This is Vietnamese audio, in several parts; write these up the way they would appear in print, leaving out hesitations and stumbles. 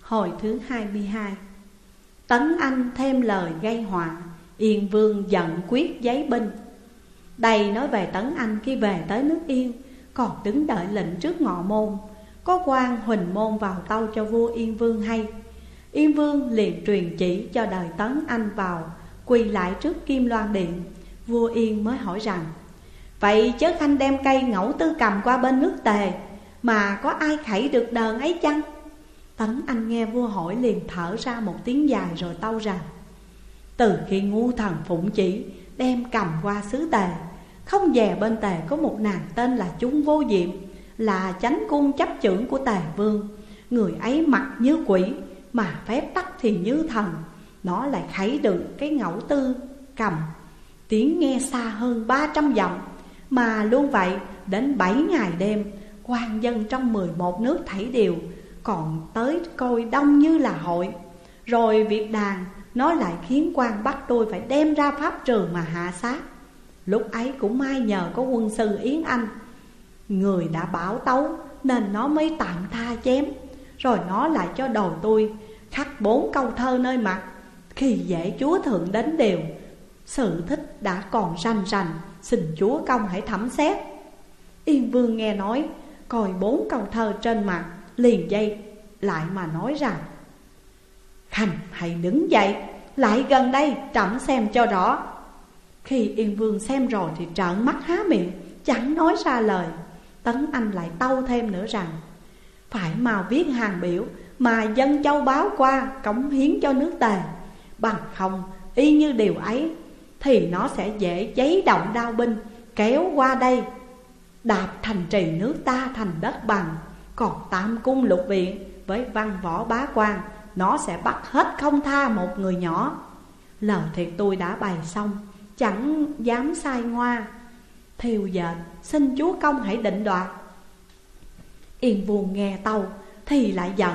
Hồi thứ 22. Tấn Anh thêm lời gây họa, Yên Vương giận quyết giấy binh. Đây nói về Tấn Anh khi về tới nước Yên, còn đứng đợi lệnh trước ngọ môn. Có quan Huỳnh Môn vào tâu cho vua Yên Vương hay. Yên Vương liền truyền chỉ cho đời Tấn Anh vào, quỳ lại trước Kim Loan Điện. Vua Yên mới hỏi rằng: vậy chớ khanh đem cây ngẫu tư cầm qua bên nước Tề, mà có ai khẩy được đờn ấy chăng? Tấn Anh nghe vua hỏi liền thở ra một tiếng dài rồi tâu rằng: từ khi ngu thần phụng chỉ đem cầm qua xứ Tề, không dè bên Tề có một nàng tên là Chung Vô Diệm, là chánh cung chấp chưởng của Tề Vương. Người ấy mặt như quỷ, mà phép tắc thì như thần. Nó lại khẩy được cái ngẫu tư cầm, tiếng nghe xa hơn 300 dặm. Mà luôn vậy đến 7 ngày đêm, quan dân trong 11 nước thảy đều còn tới coi đông như là hội. Rồi việc đàn nó lại khiến quan bắt tôi phải đem ra pháp trường mà hạ sát. Lúc ấy cũng may nhờ có quân sư Yến Anh, người đã bảo tấu nên nó mới tạm tha chém. Rồi nó lại cho đòi tôi khắc 4 câu thơ nơi mặt. Khi dễ chúa thượng đến đều, sự thích đã còn rành rành, xin chúa công hãy thẩm xét. Yên Vương nghe nói, coi 4 câu thơ trên mặt, liền dây lại mà nói rằng: khanh hãy đứng dậy, lại gần đây trẫm xem cho rõ. Khi Yên Vương xem rồi thì trợn mắt há miệng, chẳng nói ra lời. Tấn Anh lại tâu thêm nữa rằng: phải mau viết hàng biểu mà dân châu báo qua cống hiến cho nước Tề. Bằng không y như điều ấy thì nó sẽ dễ giấy động đao binh kéo qua đây, đạp thành trì nước ta thành đất bằng. Còn tam cung lục viện với văn võ bá quan, nó sẽ bắt hết không tha một người nhỏ. Lời thiệt tôi đã bày xong, chẳng dám sai ngoa. Theo giờ xin chúa công hãy định đoạt. Yên Vương nghe tâu thì lại giận,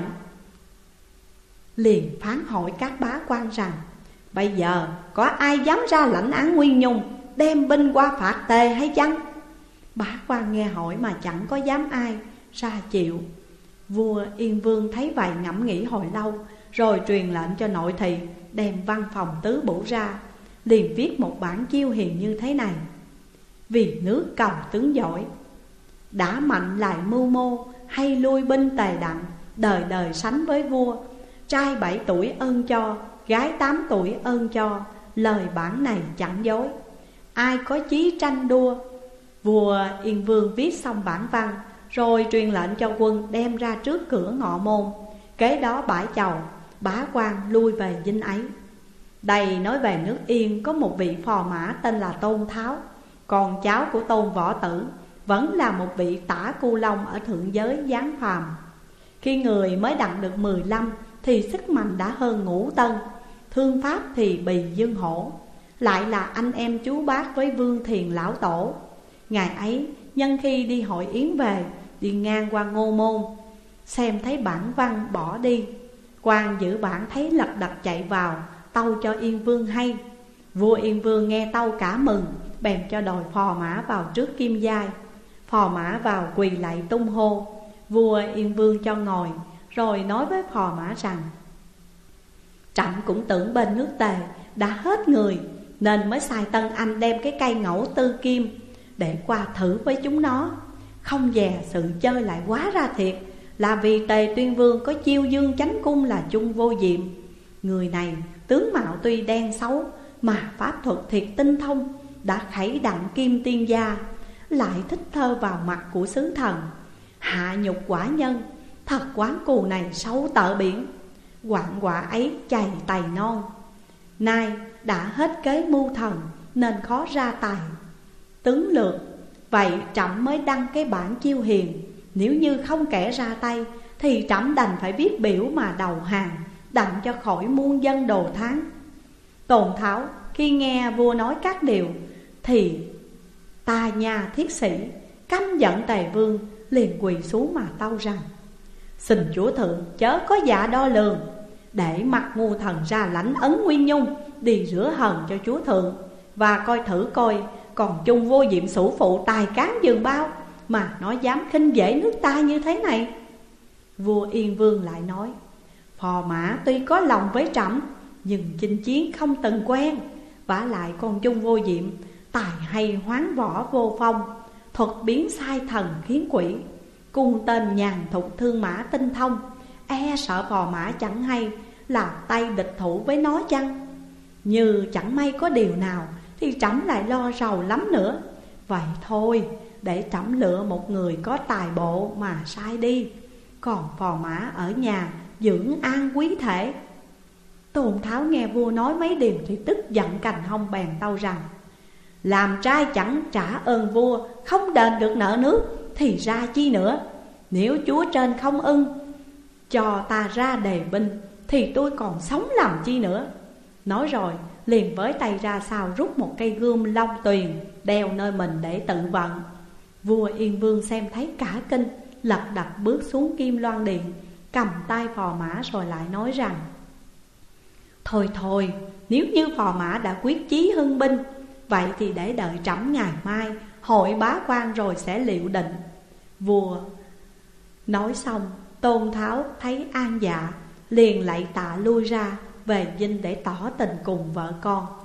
liền phán hỏi các bá quan rằng: bây giờ có ai dám ra lãnh án Nguyên Nhung, đem binh qua phạt Tề hay chăng? Bá quan nghe hỏi mà chẳng có dám ai ra chịu. Vua Yên Vương thấy vậy ngẫm nghĩ hồi lâu, rồi truyền lệnh cho nội thị đem văn phòng tứ bổ ra, liền viết một bản chiêu hiền như thế này: vì nước cầu tướng giỏi, đã mạnh lại mưu mô, hay lui binh Tề đặng, đời đời sánh với vua. Trai 7 tuổi ơn cho, gái 8 tuổi ơn cho, lời bản này chẳng dối, ai có chí tranh đua. Vua Yên Vương viết xong bản văn, rồi truyền lệnh cho quân đem ra trước cửa ngọ môn. Kế đó bãi chầu, bá quan lui về dinh ấy. Đây nói về nước Yên có một vị phò mã tên là Tôn Tháo, con cháu của Tôn Võ Tử, vẫn là một vị tả Cu Long ở thượng giới giáng phàm. Khi người mới đặng được 15 thì sức mạnh đã hơn Ngũ Tân, thương pháp thì Bì Dương Hổ, lại là anh em chú bác với Vương Thiền Lão Tổ. Ngày ấy nhân khi đi hội yến về, đi ngang qua Ngô Môn, xem thấy bản văn bỏ đi. Quan giữ bản thấy lật đật chạy vào, tâu cho Yên Vương hay. Vua Yên Vương nghe tâu cả mừng, bèn cho đòi phò mã vào trước Kim Giai. Phò mã vào quỳ lạy tung hô. Vua Yên Vương cho ngồi, rồi nói với phò mã rằng: trẫm cũng tưởng bên nước Tề đã hết người, nên mới sai Tân Anh đem cái cây ngẫu tư kim để qua thử với chúng nó. Không dè sự chơi lại quá ra thiệt, là vì Tề Tuyên Vương có chiêu dương chánh cung là Chung Vô Diệm. Người này tướng mạo tuy đen xấu, mà pháp thuật thiệt tinh thông, đã khẩy đặng kim tiên gia, lại thích thơ vào mặt của sứ thần, hạ nhục quả nhân. Thật quán cù này xấu tợ biển, quạng quả ấy chày tày non. Nay đã hết kế mưu thần, nên khó ra tài tướng lược. Vậy trẫm mới đăng cái bản chiêu hiền. Nếu như không kẻ ra tay, thì trẫm đành phải viết biểu mà đầu hàng, đặng cho khỏi muôn dân đồ tháng. Tôn Tháo khi nghe vua nói các điều thì ta nhà thiết sĩ, căm giận Tề Vương, liền quỳ xuống mà tâu rằng: xin chúa thượng chớ có dạ đo lường, để mặc ngu thần ra lãnh ấn Nguyên Nhung, đi rửa hờn cho chúa thượng. Và coi thử coi còn Chung Vô Diệm sủ phụ tài cán giường bao, mà nó dám khinh dễ nước ta như thế này. Vua Yên Vương lại nói: Phò Mã tuy có lòng với trẫm, nhưng chinh chiến không từng quen. Vả lại con Chung Vô Diệm tài hay hoán võ vô phong, thuật biến sai thần khiến quỷ, cung tên nhàn thục thương mã tinh thông. E sợ Phò Mã chẳng hay là tay địch thủ với nó chăng? Như chẳng may có điều nào thì trẫm lại lo rầu lắm nữa. Vậy thôi, để trẫm lựa một người có tài bộ mà sai đi, còn Phò Mã ở nhà dưỡng an quý thể. Tôn Tháo nghe vua nói mấy điều thì tức giận cành hông, bèn tâu rằng: làm trai chẳng trả ơn vua, không đền được nợ nước thì ra chi nữa. Nếu chúa trên không ưng cho ta ra đề binh thì tôi còn sống làm chi nữa. Nói rồi liền với tay ra sau rút một cây gươm long tuyền đeo nơi mình để tự vận. Vua Yên Vương xem thấy cả kinh, lật đật bước xuống Kim Loan Điện, cầm tay Phò Mã rồi lại nói rằng: thôi thôi, nếu như Phò Mã đã quyết chí hưng binh, vậy thì để đợi trẫm ngày mai hội bá quan rồi sẽ liệu định. Vua nói xong, Tôn Tháo thấy an dạ, liền lạy tạ lui ra về dinh để tỏ tình cùng vợ con.